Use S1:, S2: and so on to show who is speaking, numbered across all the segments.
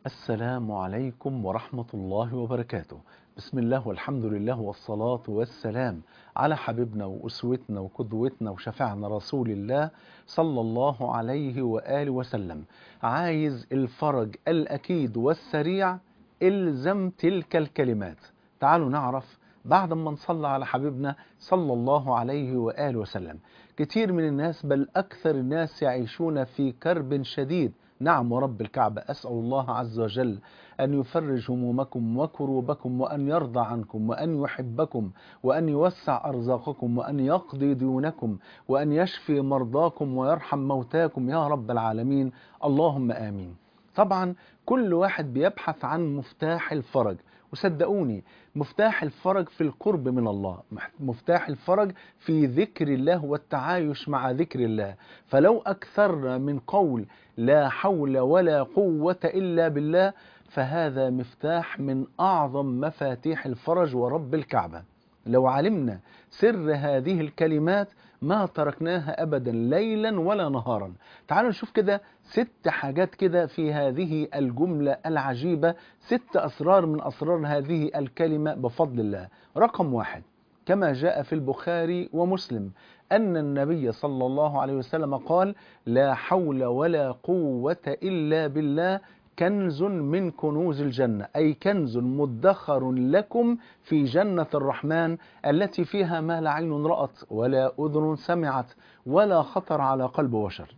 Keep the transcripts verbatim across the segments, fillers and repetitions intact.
S1: السلام عليكم ورحمة الله وبركاته. بسم الله والحمد لله والصلاة والسلام على حبيبنا وأسوتنا وقدوتنا وشفعنا رسول الله صلى الله عليه وآله وسلم. عايز الفرج الأكيد والسريع، إلزم تلك الكلمات. تعالوا نعرف بعد ما نصلى على حبيبنا صلى الله عليه وآله وسلم. كتير من الناس بل أكثر الناس يعيشون في كرب شديد. نعم ورب الكعبة، أسأل الله عز وجل أن يفرج همومكم وكروبكم، وأن يرضى عنكم، وأن يحبكم، وأن يوسع أرزاقكم، وأن يقضي ديونكم، وأن يشفي مرضاكم ويرحم موتاكم يا رب العالمين، اللهم آمين. طبعا كل واحد بيبحث عن مفتاح الفرج، وصدقوني مفتاح الفرج في القرب من الله، مفتاح الفرج في ذكر الله والتعايش مع ذكر الله. فلو أكثرنا من قول لا حول ولا قوة إلا بالله فهذا مفتاح من أعظم مفاتيح الفرج ورب الكعبة. لو علمنا سر هذه الكلمات ما تركناها أبدا ليلا ولا نهارا. تعالوا نشوف كده ست حاجات كده في هذه الجملة العجيبة، ست أسرار من أسرار هذه الكلمة بفضل الله. رقم واحد، كما جاء في البخاري ومسلم أن النبي صلى الله عليه وسلم قال: لا حول ولا قوة إلا بالله كنز من كنوز الجنة، أي كنز مدخر لكم في جنة الرحمن التي فيها ما لا عين رأت ولا أذن سمعت ولا خطر على قلب بشر.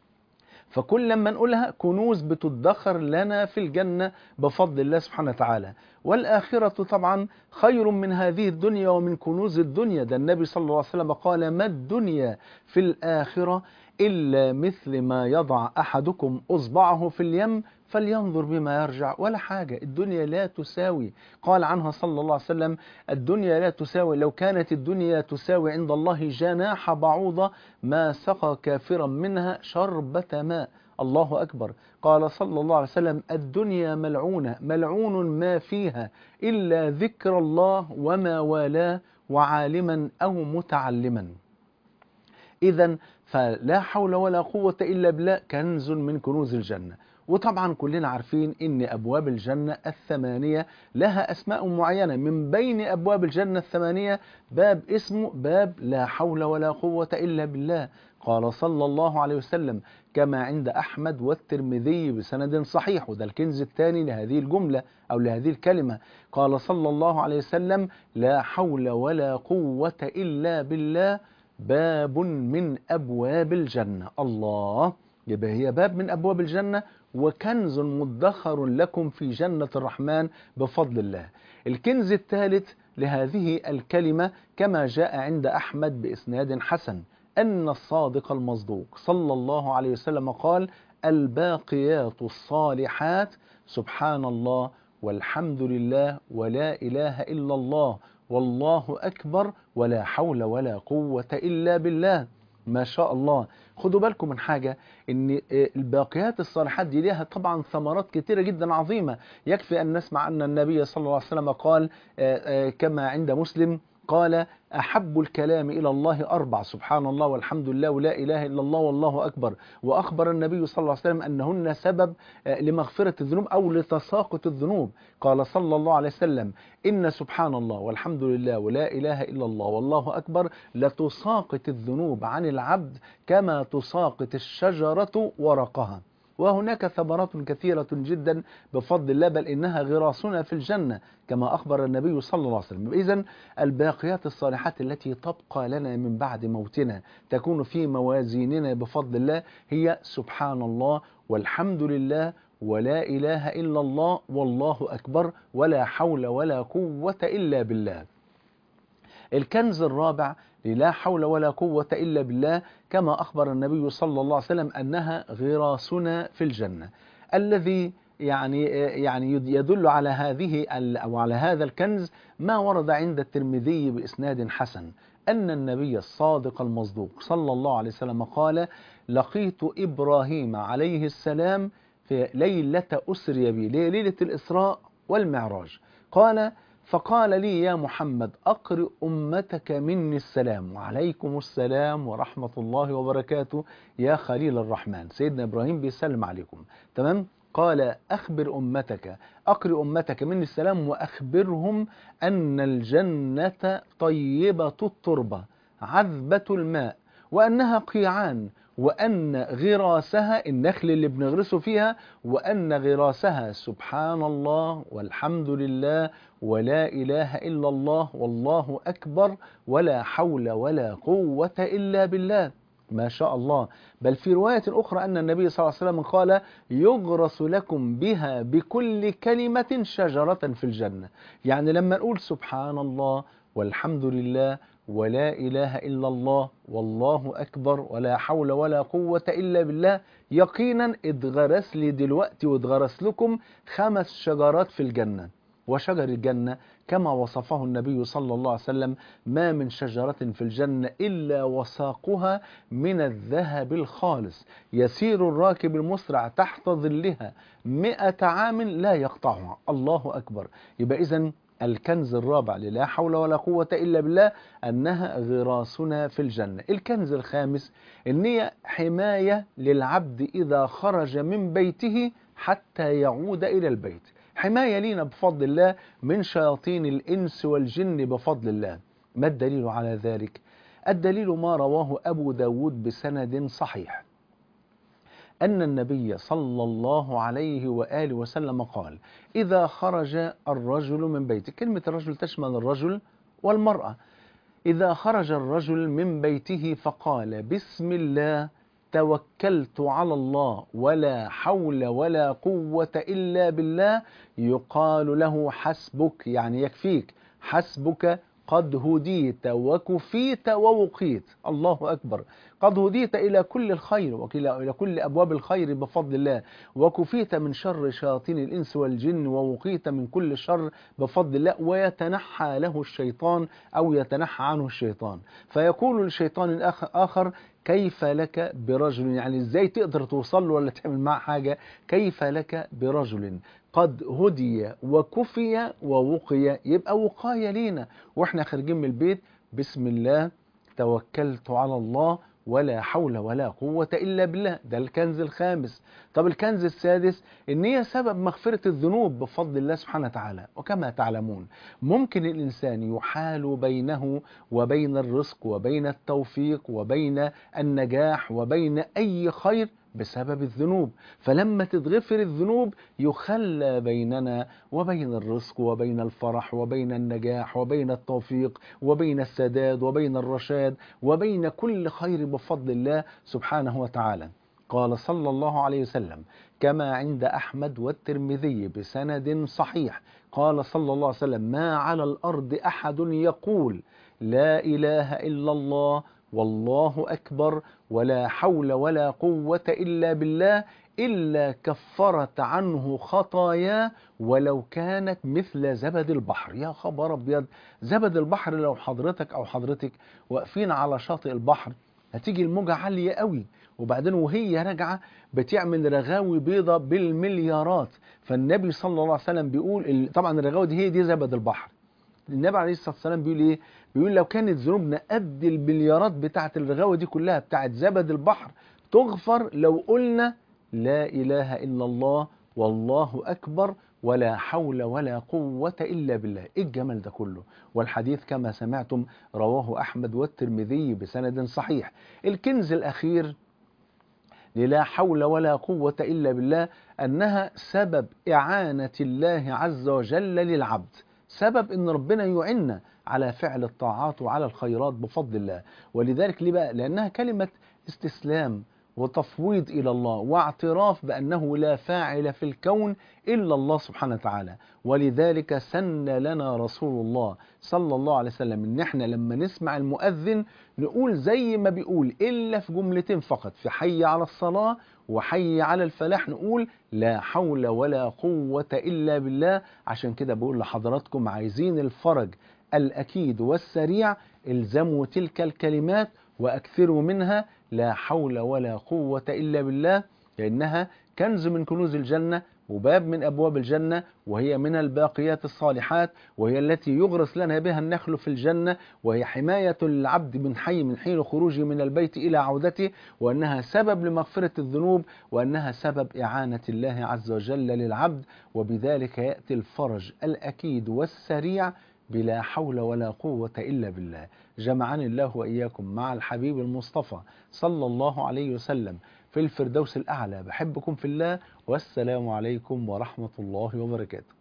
S1: فكل لما نقولها كنوز بتدخر لنا في الجنة بفضل الله سبحانه وتعالى. والآخرة طبعا خير من هذه الدنيا ومن كنوز الدنيا. ده النبي صلى الله عليه وسلم قال: ما الدنيا في الآخرة إلا مثل ما يضع أحدكم أصبعه في اليم فلينظر بما يرجع. ولا حاجة، الدنيا لا تساوي. قال عنها صلى الله عليه وسلم: الدنيا لا تساوي، لو كانت الدنيا تساوي عند الله جناح بعوضة ما سقى كافرا منها شربة ماء. الله أكبر. قال صلى الله عليه وسلم: الدنيا ملعونة، ملعون ما فيها إلا ذكر الله وما والاه وعالما أو متعلما. إذا فلا حول ولا قوة إلا بالله كنز من كنوز الجنة. وطبعا كلنا عارفين ان ابواب الجنة الثمانية لها اسماء معينة. من بين ابواب الجنة الثمانية باب اسمه باب لا حول ولا قوة الا بالله. قال صلى الله عليه وسلم كما عند احمد والترمذي بسند صحيح، وده الكنز الثاني لهذه الجملة او لهذه الكلمة. قال صلى الله عليه وسلم: لا حول ولا قوة الا بالله باب من أبواب الجنة. الله، يبقى هي باب من أبواب الجنة وكنز مدخر لكم في جنة الرحمن بفضل الله. الكنز الثالث لهذه الكلمة كما جاء عند أحمد بإسناد حسن أن الصادق المصدوق صلى الله عليه وسلم قال: الباقيات الصالحات سبحان الله والحمد لله ولا إله إلا الله والله أكبر ولا حول ولا قوة إلا بالله. ما شاء الله. خدوا بالكم من حاجة، ان الباقيات الصالحات دي ليها طبعا ثمرات كتيرة جدا عظيمة. يكفي أن نسمع أن النبي صلى الله عليه وسلم قال كما عند مسلم قال: أحب الكلام إلى الله أربع: سبحان الله والحمد لله ولا إله إلا الله والله أكبر. وأخبر النبي صلى الله عليه وسلم أنهن سبب لمغفرة الذنوب أو لتساقط الذنوب. قال صلى الله عليه وسلم: إن سبحان الله والحمد لله ولا إله إلا الله والله أكبر لتساقط الذنوب عن العبد كما تساقط الشجرة ورقها. وهناك ثمرات كثيرة جدا بفضل الله، بل إنها غراسنا في الجنة كما أخبر النبي صلى الله عليه وسلم. إذن الباقيات الصالحات التي تبقى لنا من بعد موتنا تكون في موازيننا بفضل الله هي سبحان الله والحمد لله ولا إله إلا الله والله أكبر ولا حول ولا قوة إلا بالله. الكنز الرابع لا حول ولا قوة إلا بالله كما أخبر النبي صلى الله عليه وسلم أنها غراسنا في الجنة. الذي يعني يعني يدل على هذه أو على هذا الكنز ما ورد عند الترمذي بإسناد حسن أن النبي الصادق المصدوق صلى الله عليه وسلم قال: لقيت إبراهيم عليه السلام في ليلة أسري بي، ليلة الإسراء والمعراج. قال: فقال لي: يا محمد أقرئ أمتك مني السلام. وعليكم السلام ورحمة الله وبركاته يا خليل الرحمن. سيدنا إبراهيم بيسلم عليكم، تمام؟ قال أخبر أمتك، أقرئ أمتك مني السلام وأخبرهم أن الجنة طيبة التربة عذبة الماء، وأنها قيعان، وأن غراسها النخل اللي بنغرسه فيها، وأن غراسها سبحان الله والحمد لله ولا إله إلا الله والله أكبر ولا حول ولا قوة إلا بالله. ما شاء الله. بل في رواية أخرى أن النبي صلى الله عليه وسلم قال يغرس لكم بها بكل كلمة شجرة في الجنة. يعني لما نقول سبحان الله والحمد لله ولا إله إلا الله والله أكبر ولا حول ولا قوة إلا بالله، يقينا اتغرس لي دلوقتي واتغرس لكم خمس شجرات في الجنة. وشجر الجنة كما وصفه النبي صلى الله عليه وسلم ما من شجرة في الجنة إلا وساقها من الذهب الخالص يسير الراكب المسرع تحت ظلها مئة عام لا يقطعها. الله أكبر. يبقى إذن الكنز الرابع لا حول ولا قوة إلا بالله أنها غراسنا في الجنة. الكنز الخامس أن هي حماية للعبد إذا خرج من بيته حتى يعود إلى البيت، حماية لينا بفضل الله من شياطين الإنس والجن بفضل الله. ما الدليل على ذلك؟ الدليل ما رواه أبو داود بسند صحيح أن النبي صلى الله عليه وآله وسلم قال إذا خرج الرجل من بيته، كلمة الرجل تشمل الرجل والمرأة، إذا خرج الرجل من بيته فقال بسم الله توكلت على الله ولا حول ولا قوة إلا بالله، يقال له حسبك، يعني يكفيك، حسبك قد هديت وكفيت ووقيت. الله أكبر. قد هديت إلى كل الخير وإلى كل أبواب الخير بفضل الله، وكفيت من شر شياطين الإنس والجن، ووقيت من كل شر بفضل الله، ويتنحى له الشيطان أو يتنحى عنه الشيطان. فيقول الشيطان الآخر كيف لك برجل، يعني ازاي تقدر توصل له ولا تعمل معه حاجة، كيف لك برجل قد هدي وكفي ووقي، يبقى وقاية لينا واحنا خارجين من البيت بسم الله توكلت على الله ولا حول ولا قوة إلا بالله. ده الكنز الخامس. طب الكنز السادس إن هي سبب مغفرة الذنوب بفضل الله سبحانه وتعالى. وكما تعلمون ممكن الإنسان يحال بينه وبين الرزق وبين التوفيق وبين النجاح وبين أي خير بسبب الذنوب، فلما تتغفر الذنوب يخلى بيننا وبين الرزق وبين الفرح وبين النجاح وبين التوفيق وبين السداد وبين الرشاد وبين كل خير بفضل الله سبحانه وتعالى. قال صلى الله عليه وسلم كما عند أحمد والترمذي بسند صحيح، قال صلى الله عليه وسلم ما على الأرض أحد يقول لا إله إلا الله والله أكبر ولا حول ولا قوة إلا بالله إلا كفرت عنه خطاياه ولو كانت مثل زبد البحر. يا خبر أبيض. زبد البحر لو حضرتك أو حضرتك واقفين على شاطئ البحر هتيجي الموجة عالية قوي، وبعدين وهي راجعة بتعمل رغاوي بيضة بالمليارات. فالنبي صلى الله عليه وسلم بيقول طبعا الرغاوي دي هي دي زبد البحر. النبي عليه الصلاة والسلام بيقول ايه؟ بيقول لو كانت ذنوبنا قد المليارات بتاعة الرغاوة دي كلها بتاعة زبد البحر تغفر لو قلنا لا إله إلا الله والله أكبر ولا حول ولا قوة إلا بالله. إيه الجمال ده كله؟ والحديث كما سمعتم رواه أحمد والترمذي بسند صحيح. الكنز الأخير لا حول ولا قوة إلا بالله أنها سبب إعانة الله عز وجل للعبد، سبب ان ربنا يعيننا على فعل الطاعات وعلى الخيرات بفضل الله. ولذلك ليه بقى؟ لأنها كلمة استسلام وتفويض إلى الله واعتراف بأنه لا فاعل في الكون إلا الله سبحانه وتعالى. ولذلك سن لنا رسول الله صلى الله عليه وسلم إن احنا لما نسمع المؤذن نقول زي ما بيقول إلا في جملتين فقط، في حي على الصلاة وحي على الفلاح نقول لا حول ولا قوة إلا بالله. عشان كده بقول لحضراتكم عايزين الفرج الأكيد والسريع الزموا تلك الكلمات وأكثروا منها لا حول ولا قوة إلا بالله، لأنها كنز من كنوز الجنة وباب من أبواب الجنة، وهي من الباقيات الصالحات، وهي التي يغرس لنا بها النخل في الجنة، وهي حماية للعبد من حي من حين خروجه من البيت إلى عودته، وأنها سبب لمغفرة الذنوب، وأنها سبب إعانة الله عز وجل للعبد، وبذلك يأتي الفرج الأكيد والسريع بلا حول ولا قوة إلا بالله. جمعني الله وإياكم مع الحبيب المصطفى صلى الله عليه وسلم في الفردوس الأعلى. بحبكم في الله، والسلام عليكم ورحمة الله وبركاته.